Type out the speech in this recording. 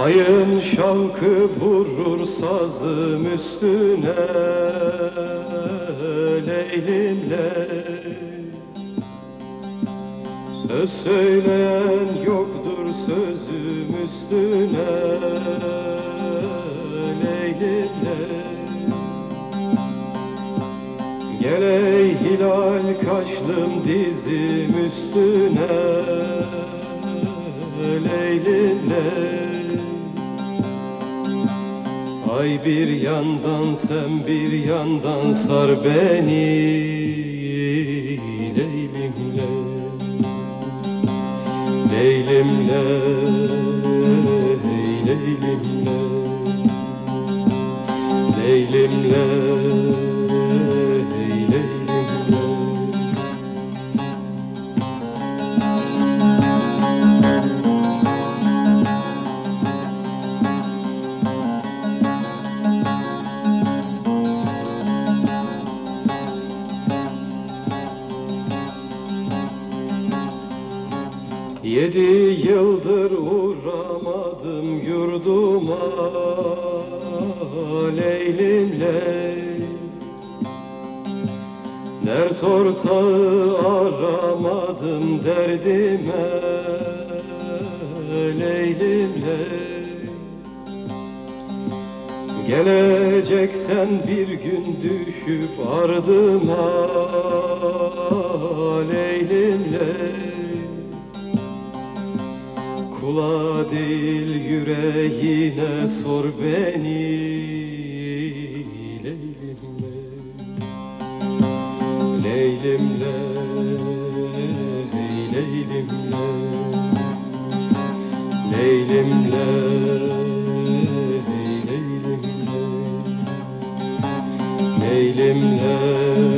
Ayın şavkı vurur sazım üstüne, Leylim ley. Söz söyleyen yoktur sözüm üstüne, Leylim ley. Gel ey hilal kaşlım dizim üstüne, Leylim ley. Ay bir yandan sen bir yandan sar beni, Leylim ley. Leylim ley, Leylim ley. Leylim ley, Leylim ley. Yedi yıldır uğramadım yurduma, Leylim ley. Dert ortağı aramadım derdime, Leylim ley. Geleceksen bir gün düşüp ardıma, Leylim ley. Kula değil yüreğine sor beni, Leylim ley. Leylim ley, Leylim ley. Leylim ley, Leylim ley. Leylim ley.